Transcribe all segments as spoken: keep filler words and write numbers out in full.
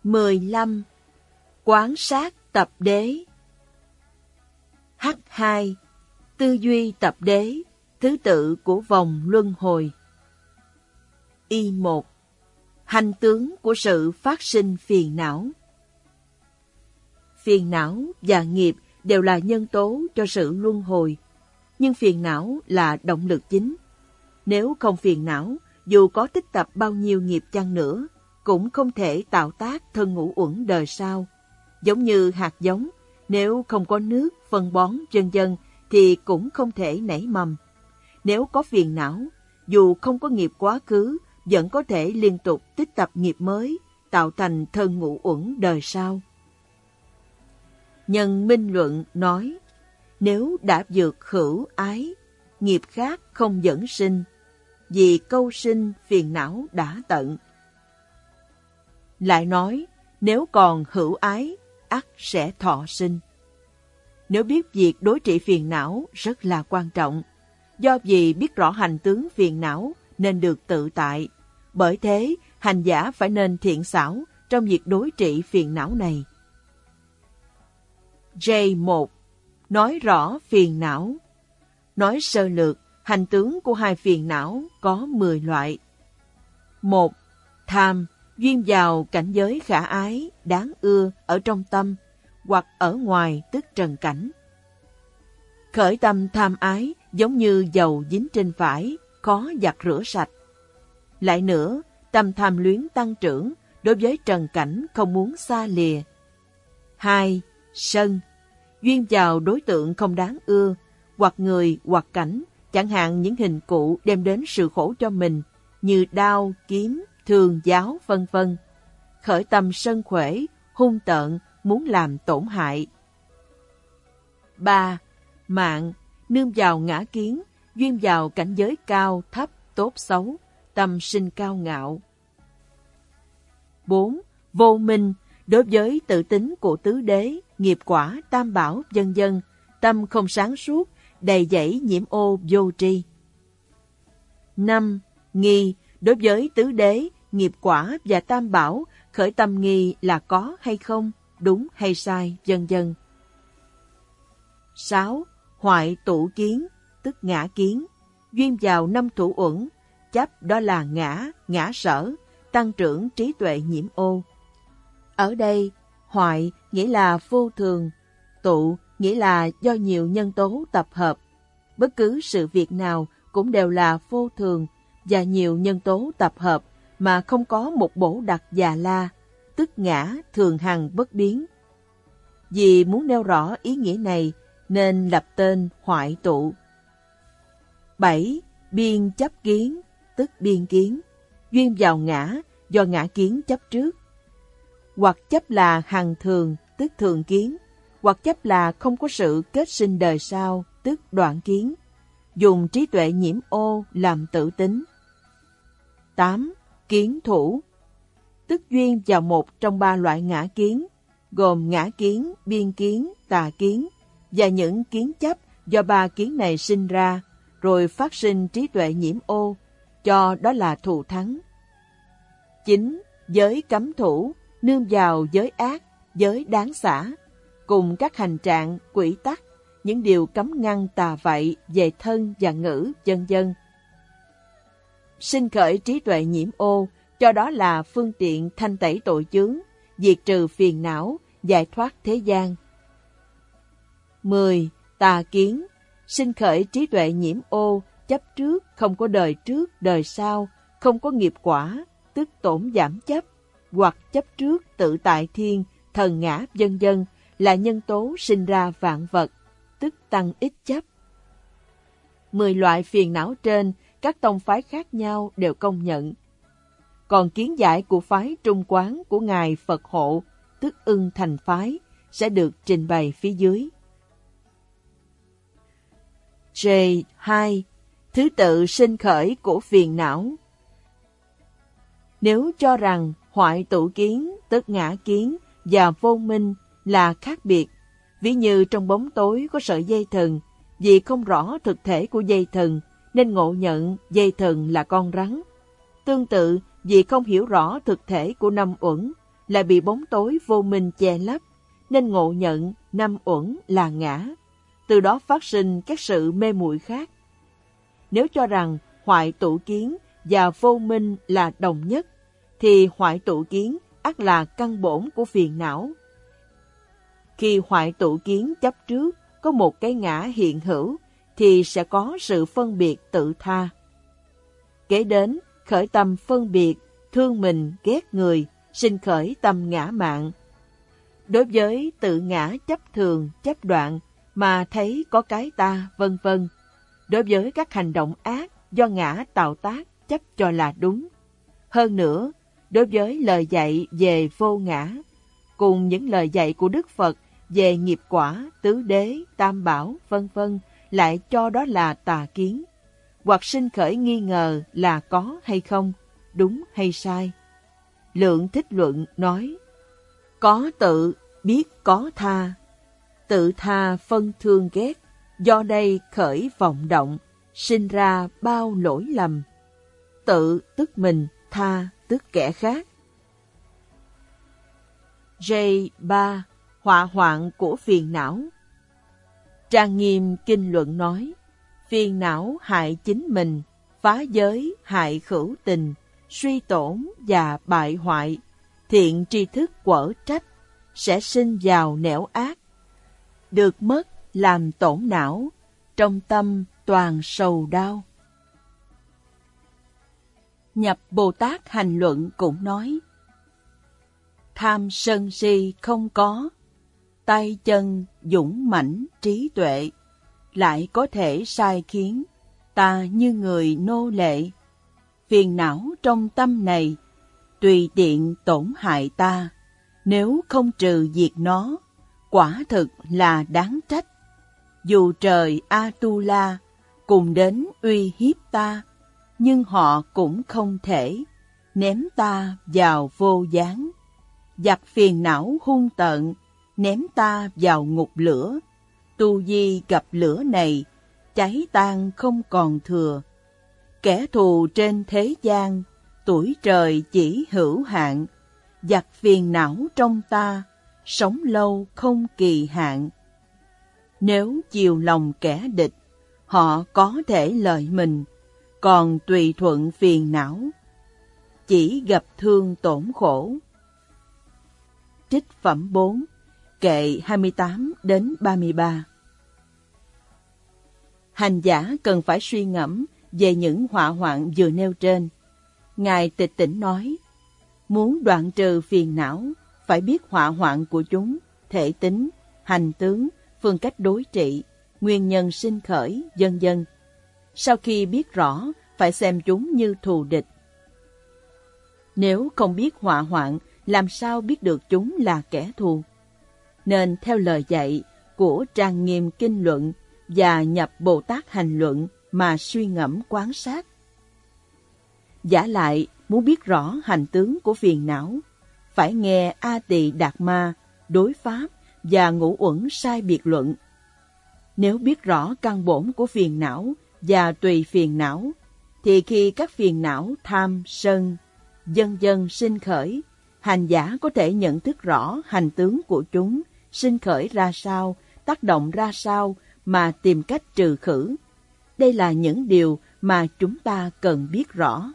mười lăm. Quán sát tập đế. H hai. Tư duy tập đế, thứ tự của vòng luân hồi. Y một. Hành tướng của sự phát sinh phiền não. Phiền não và nghiệp đều là nhân tố cho sự luân hồi, nhưng phiền não là động lực chính. Nếu không phiền não, dù có tích tập bao nhiêu nghiệp chăng nữa, cũng không thể tạo tác thân ngũ uẩn đời sau. Giống như hạt giống, nếu không có nước, phân bón, vân vân thì cũng không thể nảy mầm. Nếu có phiền não, dù không có nghiệp quá khứ, vẫn có thể liên tục tích tập nghiệp mới, tạo thành thân ngũ uẩn đời sau. Nhân minh luận nói, nếu đã vượt hữu ái, nghiệp khác không dẫn sinh, vì câu sinh phiền não đã tận. Lại nói, nếu còn hữu ái, ắt sẽ thọ sinh. Nếu biết việc đối trị phiền não rất là quan trọng, do vì biết rõ hành tướng phiền não nên được tự tại. Bởi thế, hành giả phải nên thiện xảo trong việc đối trị phiền não này. J một. Nói rõ phiền não. Nói sơ lược, hành tướng của hai phiền não có mười loại. Một. Tham, duyên vào cảnh giới khả ái, đáng ưa ở trong tâm, hoặc ở ngoài tức trần cảnh. Khởi tâm tham ái giống như dầu dính trên vải, khó giặt rửa sạch. Lại nữa, tâm tham luyến tăng trưởng, đối với trần cảnh không muốn xa lìa. Hai. Sân, duyên vào đối tượng không đáng ưa, hoặc người hoặc cảnh, chẳng hạn những hình cụ đem đến sự khổ cho mình, như đao, kiếm, thường giáo, vân vân. Khởi tâm sân khỏe, hung tợn, muốn làm tổn hại. Ba. Mạng, nương vào ngã kiến, duyên vào cảnh giới cao, thấp, tốt, xấu, tâm sinh cao ngạo. Bốn. Vô minh, đối với tự tính của tứ đế, nghiệp quả, tam bảo, vân vân, tâm không sáng suốt, đầy dẫy nhiễm ô vô tri. Năm. Nghi, đối với tứ đế, nghiệp quả và tam bảo, khởi tâm nghi là có hay không, đúng hay sai, vân vân. Sáu. Hoại tụ kiến, tức ngã kiến, duyên vào năm thủ uẩn, chấp đó là ngã, ngã sở, tăng trưởng trí tuệ nhiễm ô. Ở đây, hoại nghĩa là vô thường, tụ nghĩa là do nhiều nhân tố tập hợp. Bất cứ sự việc nào cũng đều là vô thường và nhiều nhân tố tập hợp mà không có một bổ đặc già la, tức ngã thường hằng bất biến. Vì muốn nêu rõ ý nghĩa này nên lập tên hoại tụ. Bảy. Biên chấp kiến, tức biên kiến, duyên vào ngã, do ngã kiến chấp trước. Hoặc chấp là hằng thường, tức thường kiến, hoặc chấp là không có sự kết sinh đời sau, tức đoạn kiến, dùng trí tuệ nhiễm ô làm tự tính. Tám. Kiến thủ, tức duyên vào một trong ba loại ngã kiến, gồm ngã kiến, biên kiến, tà kiến, và những kiến chấp do ba kiến này sinh ra, rồi phát sinh trí tuệ nhiễm ô, cho đó là thù thắng. Chín. Giới cấm thủ, nương vào giới ác, giới đáng xả, cùng các hành trạng, quỷ tắc, những điều cấm ngăn tà vậy về thân và ngữ, vân vân. Sinh khởi trí tuệ nhiễm ô, cho đó là phương tiện thanh tẩy tội chướng, diệt trừ phiền não, giải thoát thế gian. Mười. Tà kiến, sinh khởi trí tuệ nhiễm ô, chấp trước, không có đời trước, đời sau, không có nghiệp quả, tức tổn giảm chấp, hoặc chấp trước tự tại thiên, thần ngã, vân vân, là nhân tố sinh ra vạn vật, tức tăng ít chấp. Mười loại phiền não trên, các tông phái khác nhau đều công nhận. Còn kiến giải của phái Trung Quán của Ngài Phật Hộ, tức Ưng Thành Phái, sẽ được trình bày phía dưới. J hai. Thứ tự sinh khởi của phiền não. Nếu cho rằng hoại tụ kiến, tức ngã kiến, và vô minh là khác biệt, ví như trong bóng tối có sợi dây thừng, vì không rõ thực thể của dây thừng, nên ngộ nhận dây thừng là con rắn. Tương tự, vì không hiểu rõ thực thể của năm uẩn, lại bị bóng tối vô minh che lấp, nên ngộ nhận năm uẩn là ngã, từ đó phát sinh các sự mê muội khác. Nếu cho rằng hoại tụ kiến và vô minh là đồng nhất, thì hoại tụ kiến ắt là căn bổn của phiền não. Khi hoại tụ kiến chấp trước có một cái ngã hiện hữu, thì sẽ có sự phân biệt tự tha. Kế đến, khởi tâm phân biệt, thương mình, ghét người, sinh khởi tâm ngã mạn. Đối với tự ngã chấp thường, chấp đoạn, mà thấy có cái ta, vân vân. Đối với các hành động ác do ngã tạo tác, chấp cho là đúng. Hơn nữa, đối với lời dạy về vô ngã, cùng những lời dạy của Đức Phật về nghiệp quả, tứ đế, tam bảo, vân vân, lại cho đó là tà kiến, hoặc sinh khởi nghi ngờ là có hay không, đúng hay sai. Lượng Thích Luận nói, có tự, biết có tha, tự tha phân thương ghét, do đây khởi vọng động, sinh ra bao lỗi lầm. Tự tức mình, tha tức kẻ khác. J ba. Họa hoạn của phiền não. Trang Nghiêm Kinh Luận nói, phiền não hại chính mình, phá giới hại khửu tình, suy tổn và bại hoại, thiện tri thức quở trách, sẽ sinh vào nẻo ác. Được mất làm tổn não, trong tâm toàn sầu đau. Nhập Bồ Tát Hành Luận cũng nói, tham sân si không có, tay chân dũng mãnh trí tuệ, lại có thể sai khiến ta như người nô lệ. Phiền não trong tâm này tùy tiện tổn hại ta, nếu không trừ diệt nó, quả thực là đáng trách. Dù trời Atula cùng đến uy hiếp ta, nhưng họ cũng không thể ném ta vào vô gián. Giặc phiền não hung tợn, ném ta vào ngục lửa. Tu di gặp lửa này, cháy tan không còn thừa. Kẻ thù trên thế gian, tuổi trời chỉ hữu hạn. Giặc phiền não trong ta, sống lâu không kỳ hạn. Nếu chiều lòng kẻ địch, họ có thể lợi mình, còn tùy thuận phiền não, chỉ gặp thương tổn khổ. Trích phẩm bốn, kệ hai mươi tám đến ba mươi ba. Hành giả cần phải suy ngẫm về những họa hoạn vừa nêu trên. Ngài Tịch Tỉnh nói, muốn đoạn trừ phiền não, phải biết họa hoạn của chúng, thể tính, hành tướng, phương cách đối trị, nguyên nhân sinh khởi, vân vân. Sau khi biết rõ, phải xem chúng như thù địch. Nếu không biết họa hoạn, làm sao biết được chúng là kẻ thù? Nên theo lời dạy của Trang Nghiêm Kinh Luận và Nhập Bồ Tát Hành Luận mà suy ngẫm quan sát. Giả lại, muốn biết rõ hành tướng của phiền não, phải nghe A Tỳ Đạt Ma, đối pháp và ngũ uẩn sai biệt luận. Nếu biết rõ căn bổn của phiền não và tùy phiền não, thì khi các phiền não tham, sân, vân vân sinh khởi, hành giả có thể nhận thức rõ hành tướng của chúng sinh khởi ra sao, tác động ra sao mà tìm cách trừ khử. Đây là những điều mà chúng ta cần biết rõ.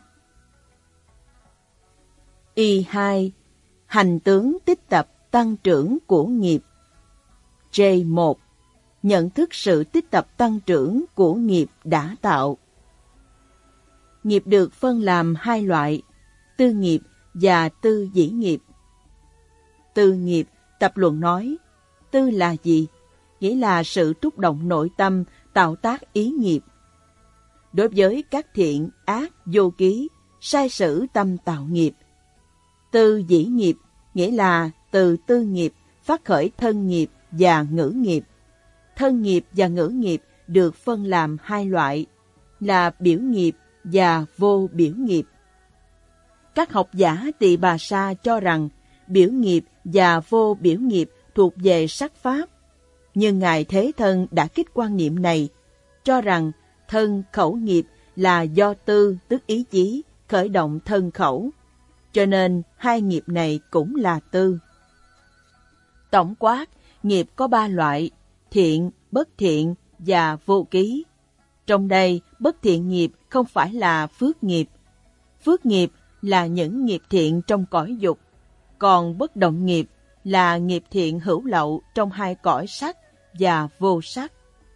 Y hai. Hành tướng tích tập tăng trưởng của nghiệp. J một. Nhận thức sự tích tập tăng trưởng của nghiệp đã tạo. Nghiệp được phân làm hai loại, tư nghiệp và tư dĩ nghiệp. Tư nghiệp, tập luận nói, tư là gì? Nghĩa là sự thúc động nội tâm tạo tác ý nghiệp. Đối với các thiện, ác, vô ký, sai sử tâm tạo nghiệp. Tư dĩ nghiệp, nghĩa là từ tư nghiệp phát khởi thân nghiệp và ngữ nghiệp. Thân nghiệp và ngữ nghiệp được phân làm hai loại, là biểu nghiệp và vô biểu nghiệp. Các học giả Tỳ Bà Sa cho rằng biểu nghiệp và vô biểu nghiệp thuộc về sắc pháp, nhưng Ngài Thế Thân đã kích quan niệm này, cho rằng thân khẩu nghiệp là do tư tức ý chí khởi động thân khẩu, cho nên hai nghiệp này cũng là tư. Tổng quát, nghiệp có ba loại, thiện, bất thiện và vô ký. Trong đây, bất thiện nghiệp không phải là phước nghiệp. Phước nghiệp là những nghiệp thiện trong cõi dục, còn bất động nghiệp là nghiệp thiện hữu lậu trong hai cõi sắc và vô sắc.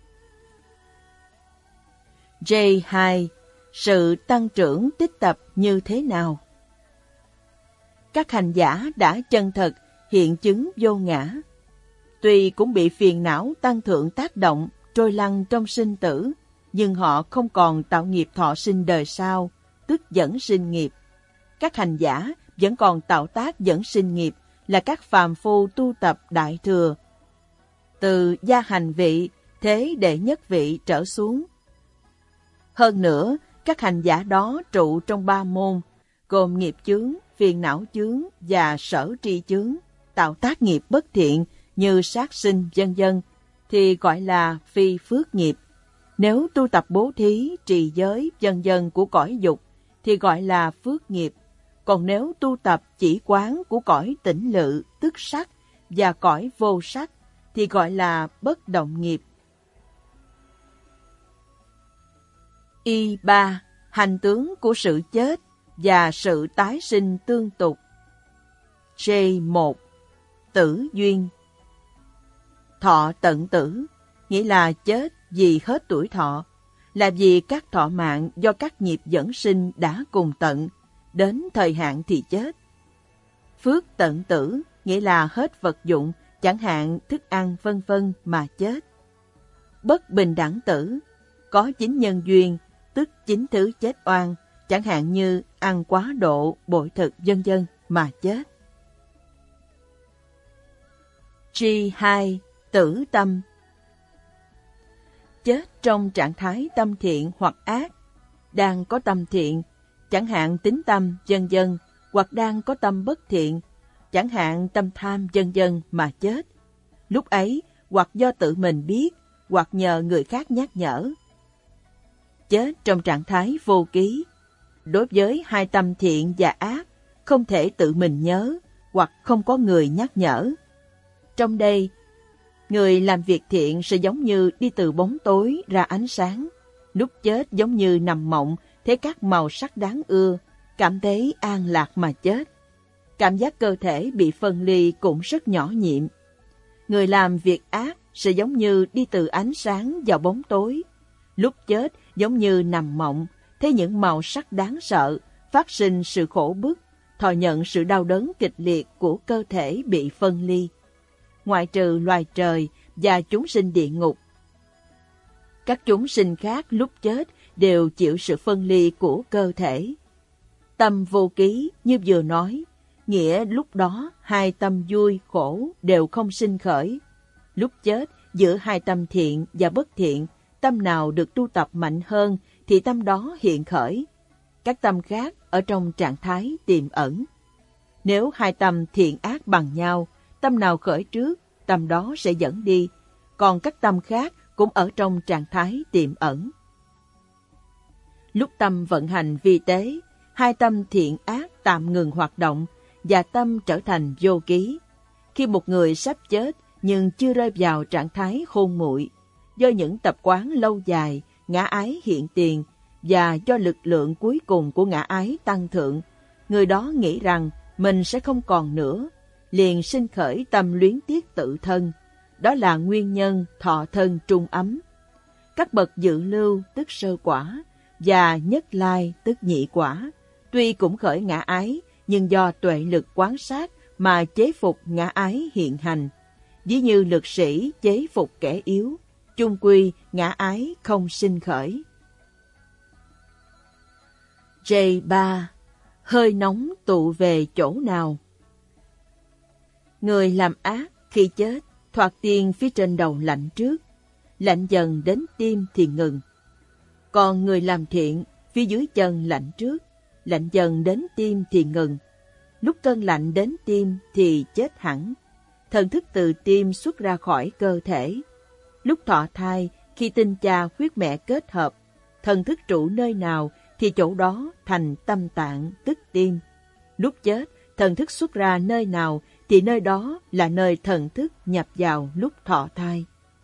J hai. Sự tăng trưởng tích tập như thế nào? Các hành giả đã chân thật hiện chứng vô ngã, tuy cũng bị phiền não tăng thượng tác động, trôi lăn trong sinh tử, nhưng họ không còn tạo nghiệp thọ sinh đời sau, tức dẫn sinh nghiệp. Các hành giả vẫn còn tạo tác dẫn sinh nghiệp là các phàm phu tu tập đại thừa, từ gia hành vị, thế đệ nhất vị trở xuống. Hơn nữa, các hành giả đó trụ trong ba môn, gồm nghiệp chướng, phiền não chướng và sở tri chướng, tạo tác nghiệp bất thiện như sát sinh vân vân, thì gọi là phi phước nghiệp. Nếu tu tập bố thí, trì giới vân vân của cõi dục, thì gọi là phước nghiệp. Còn nếu tu tập chỉ quán của cõi tĩnh lự, tức sắc, và cõi vô sắc, thì gọi là bất động nghiệp. Y ba. Hành tướng của sự chết và sự tái sinh tương tục. J một. Tử duyên. Thọ tận tử, nghĩa là chết vì hết tuổi thọ, là vì các thọ mạng do các nghiệp dẫn sinh đã cùng tận, đến thời hạn thì chết. Phước tận tử, nghĩa là hết vật dụng, chẳng hạn thức ăn vân vân mà chết. Bất bình đẳng tử, có chính nhân duyên, tức chính thứ chết oan, chẳng hạn như ăn quá độ, bội thực vân vân mà chết. G hai. Tử tâm. Chết trong trạng thái tâm thiện hoặc ác, đang có tâm thiện, chẳng hạn tín tâm vân vân, hoặc đang có tâm bất thiện, chẳng hạn tâm tham vân vân mà chết. Lúc ấy, hoặc do tự mình biết, hoặc nhờ người khác nhắc nhở. Chết trong trạng thái vô ký. Đối với hai tâm thiện và ác, không thể tự mình nhớ, hoặc không có người nhắc nhở. Trong đây, người làm việc thiện sẽ giống như đi từ bóng tối ra ánh sáng. Lúc chết giống như nằm mộng, thấy các màu sắc đáng ưa, cảm thấy an lạc mà chết. Cảm giác cơ thể bị phân ly cũng rất nhỏ nhiệm. Người làm việc ác sẽ giống như đi từ ánh sáng vào bóng tối. Lúc chết giống như nằm mộng, thấy những màu sắc đáng sợ, phát sinh sự khổ bức, thọ nhận sự đau đớn kịch liệt của cơ thể bị phân ly. Ngoại trừ loài trời và chúng sinh địa ngục, các chúng sinh khác lúc chết đều chịu sự phân ly của cơ thể. Tâm vô ký như vừa nói, nghĩa lúc đó hai tâm vui khổ đều không sinh khởi. Lúc chết, giữa hai tâm thiện và bất thiện, tâm nào được tu tập mạnh hơn thì tâm đó hiện khởi. Các tâm khác ở trong trạng thái tiềm ẩn. Nếu hai tâm thiện ác bằng nhau, tâm nào khởi trước, tâm đó sẽ dẫn đi, còn các tâm khác cũng ở trong trạng thái tiềm ẩn. Lúc tâm vận hành vi tế, hai tâm thiện ác tạm ngừng hoạt động và tâm trở thành vô ký. Khi một người sắp chết nhưng chưa rơi vào trạng thái khôn muội, do những tập quán lâu dài, ngã ái hiện tiền và do lực lượng cuối cùng của ngã ái tăng thượng, người đó nghĩ rằng mình sẽ không còn nữa, liền sinh khởi tâm luyến tiếc tự thân. Đó là nguyên nhân thọ thân trung ấm. Các bậc dự lưu tức sơ quả và nhất lai tức nhị quả, tuy cũng khởi ngã ái, nhưng do tuệ lực quán sát mà chế phục ngã ái hiện hành. Ví như lực sĩ chế phục kẻ yếu, chung quy ngã ái không sinh khởi. J ba. Hơi nóng tụ về chỗ nào? Người làm ác khi chết, thoạt tiên phía trên đầu lạnh trước, lạnh dần đến tim thì ngừng. Còn người làm thiện, phía dưới chân lạnh trước, lạnh dần đến tim thì ngừng. Lúc cơn lạnh đến tim thì chết hẳn. Thần thức từ tim xuất ra khỏi cơ thể. Lúc thọ thai, khi tinh cha huyết mẹ kết hợp, thần thức trụ nơi nào thì chỗ đó thành tâm tạng tức tim. Lúc chết, thần thức xuất ra nơi nào thì nơi đó là nơi thần thức nhập vào lúc thọ thai.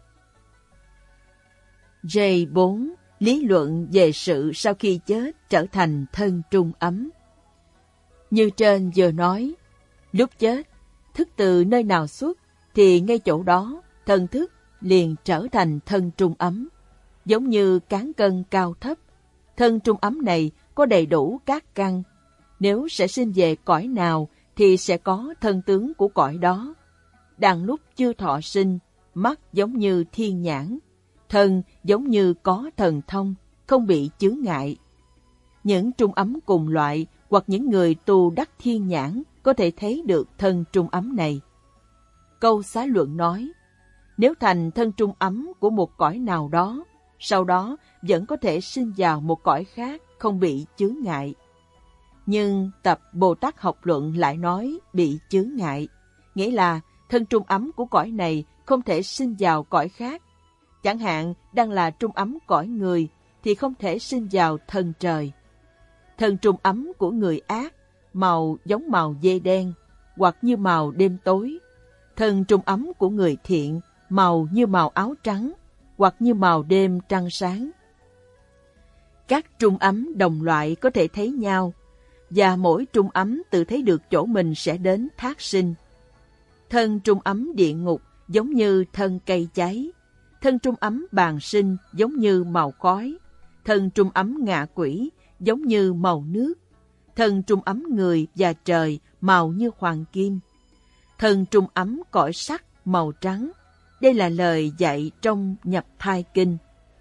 J bốn. Lý luận về sự sau khi chết trở thành thân trung ấm. Như trên vừa nói, lúc chết, thức từ nơi nào xuất thì ngay chỗ đó thần thức liền trở thành thân trung ấm. Giống như cán cân cao thấp, thân trung ấm này có đầy đủ các căn. Nếu sẽ sinh về cõi nào thì sẽ có thân tướng của cõi đó. Đang lúc chưa thọ sinh, mắt giống như thiên nhãn, thân giống như có thần thông, không bị chướng ngại. Những trung ấm cùng loại hoặc những người tu đắc thiên nhãn có thể thấy được thân trung ấm này. Câu Xá Luận nói, nếu thành thân trung ấm của một cõi nào đó, sau đó vẫn có thể sinh vào một cõi khác không bị chướng ngại. Nhưng tập Bồ Tát học luận lại nói bị chướng ngại, nghĩa là thân trung ấm của cõi này không thể sinh vào cõi khác. Chẳng hạn đang là trung ấm cõi người thì không thể sinh vào thân trời. Thân trung ấm của người ác, màu giống màu dê đen, hoặc như màu đêm tối. Thân trung ấm của người thiện, màu như màu áo trắng, hoặc như màu đêm trăng sáng. Các trung ấm đồng loại có thể thấy nhau, và mỗi trung ấm tự thấy được chỗ mình sẽ đến thác sinh. Thân trung ấm địa ngục giống như thân cây cháy, thân trung ấm bàn sinh giống như màu khói, thân trung ấm ngạ quỷ giống như màu nước, thân trung ấm người và trời màu như hoàng kim, thân trung ấm cõi sắc màu trắng. Đây là lời dạy trong Nhập Thai Kinh.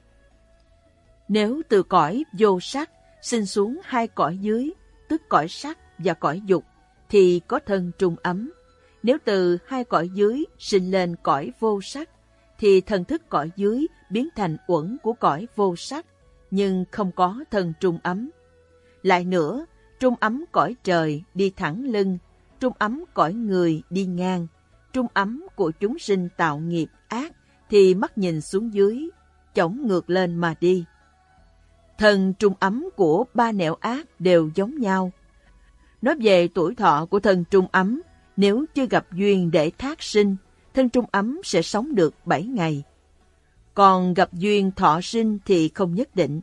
Nếu từ cõi vô sắc sinh xuống hai cõi dưới, tức cõi sắc và cõi dục, thì có thân trung ấm. Nếu từ hai cõi dưới sinh lên cõi vô sắc, thì thần thức cõi dưới biến thành uẩn của cõi vô sắc, nhưng không có thân trung ấm. Lại nữa, trung ấm cõi trời đi thẳng lưng, trung ấm cõi người đi ngang, trung ấm của chúng sinh tạo nghiệp ác thì mắt nhìn xuống dưới, chổng ngược lên mà đi. Thân trung ấm của ba nẻo ác đều giống nhau. Nói về tuổi thọ của thân trung ấm, nếu chưa gặp duyên để thác sinh, thân trung ấm sẽ sống được bảy ngày. Còn gặp duyên thọ sinh thì không nhất định.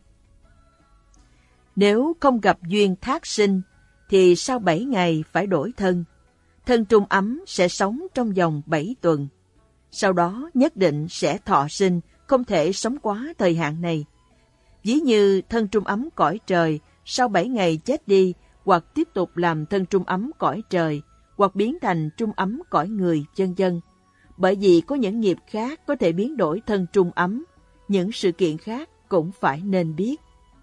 Nếu không gặp duyên thác sinh, thì sau bảy ngày phải đổi thân. Thân trung ấm sẽ sống trong vòng bảy tuần. Sau đó nhất định sẽ thọ sinh, không thể sống quá thời hạn này. Ví như thân trung ấm cõi trời, sau bảy ngày chết đi, hoặc tiếp tục làm thân trung ấm cõi trời, hoặc biến thành trung ấm cõi người, vân vân. Bởi vì có những nghiệp khác có thể biến đổi thân trung ấm, những sự kiện khác cũng phải nên biết.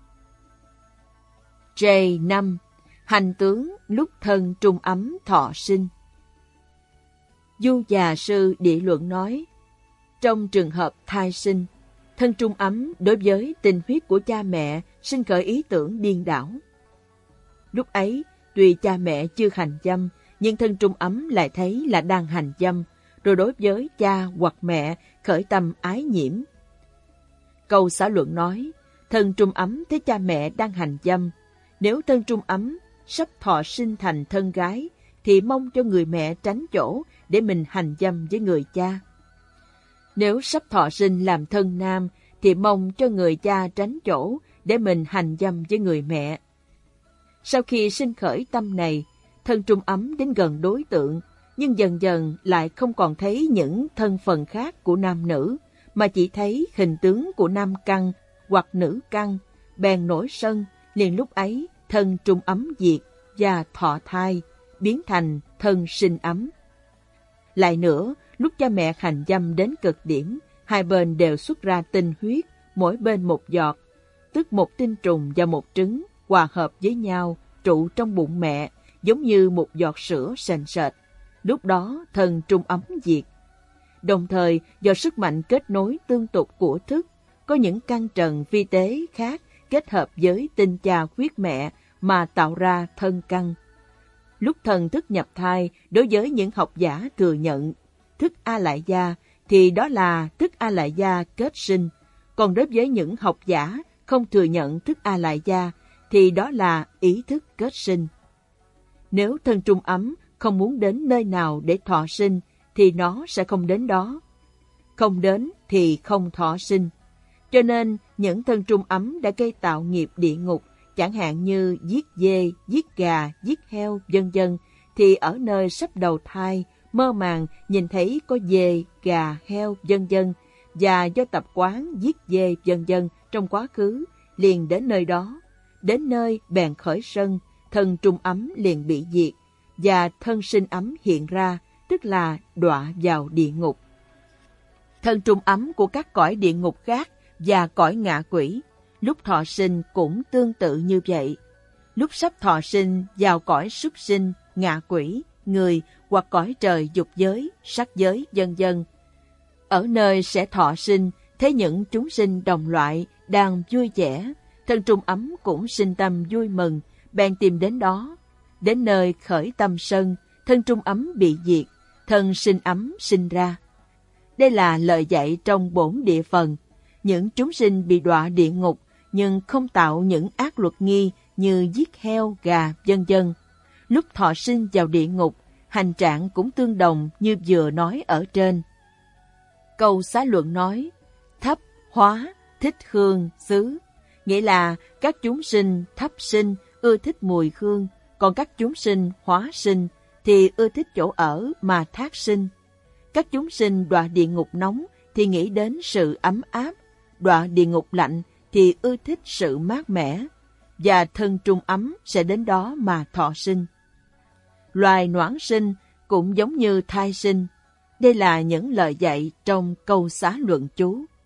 J năm. Hành tướng lúc thân trung ấm thọ sinh. Du Già Sư Địa Luận nói, trong trường hợp thai sinh, thân trung ấm đối với tình huyết của cha mẹ sinh khởi ý tưởng điên đảo. Lúc ấy, tuy cha mẹ chưa hành dâm, nhưng thân trung ấm lại thấy là đang hành dâm, rồi đối với cha hoặc mẹ khởi tâm ái nhiễm. Câu Xã Luận nói, thân trung ấm thấy cha mẹ đang hành dâm, nếu thân trung ấm sắp thọ sinh thành thân gái, thì mong cho người mẹ tránh chỗ để mình hành dâm với người cha. Nếu sắp thọ sinh làm thân nam, thì mong cho người cha tránh chỗ để mình hành dâm với người mẹ. Sau khi sinh khởi tâm này, thân trung ấm đến gần đối tượng, nhưng dần dần lại không còn thấy những thân phần khác của nam nữ, mà chỉ thấy hình tướng của nam căn hoặc nữ căn, bèn nổi sân, liền lúc ấy thân trung ấm diệt và thọ thai, biến thành thân sinh ấm. Lại nữa, lúc cha mẹ hành dâm đến cực điểm, hai bên đều xuất ra tinh huyết, mỗi bên một giọt, tức một tinh trùng và một trứng hòa hợp với nhau, trụ trong bụng mẹ, giống như một giọt sữa sền sệt. Lúc đó thân trung ấm diệt. Đồng thời, do sức mạnh kết nối tương tục của thức, có những căn trần vi tế khác kết hợp với tinh cha huyết mẹ mà tạo ra thân căn. Lúc thần thức nhập thai, đối với những học giả thừa nhận thức A Lại Gia, thì đó là thức A Lại Gia kết sinh. Còn đối với những học giả không thừa nhận thức A Lại Gia, thì đó là ý thức kết sinh. Nếu thân trung ấm không muốn đến nơi nào để thọ sinh, thì nó sẽ không đến đó. Không đến thì không thọ sinh. Cho nên, những thân trung ấm đã gây tạo nghiệp địa ngục, chẳng hạn như giết dê, giết gà, giết heo, vân vân, thì ở nơi sắp đầu thai, mơ màng nhìn thấy có dê, gà, heo, vân vân, và do tập quán giết dê, vân vân trong quá khứ, liền đến nơi đó. Đến nơi bèn khởi sân, thân trung ấm liền bị diệt, và thân sinh ấm hiện ra, tức là đọa vào địa ngục. Thân trung ấm của các cõi địa ngục khác và cõi ngạ quỷ, lúc thọ sinh cũng tương tự như vậy. Lúc sắp thọ sinh vào cõi súc sinh, ngạ quỷ, người hoặc cõi trời dục giới, sắc giới, vân vân. Ở nơi sẽ thọ sinh, thấy những chúng sinh đồng loại đang vui vẻ, thân trung ấm cũng sinh tâm vui mừng, bèn tìm đến đó. Đến nơi khởi tâm sân, thân trung ấm bị diệt, thân sinh ấm sinh ra. Đây là lời dạy trong bổn địa phần. Những chúng sinh bị đọa địa ngục, nhưng không tạo những ác luật nghi như giết heo, gà, vân vân. Lúc thọ sinh vào địa ngục, hành trạng cũng tương đồng như vừa nói ở trên. Câu xá luận nói, thấp, hóa, thích hương, xứ, nghĩa là các chúng sinh thấp sinh ưa thích mùi hương, còn các chúng sinh hóa sinh thì ưa thích chỗ ở mà thác sinh. Các chúng sinh đọa địa ngục nóng thì nghĩ đến sự ấm áp, đọa địa ngục lạnh thì ưa thích sự mát mẻ, và thân trung ấm sẽ đến đó mà thọ sinh. Loài noãn sinh cũng giống như thai sinh. Đây là những lời dạy trong câu xá luận chú.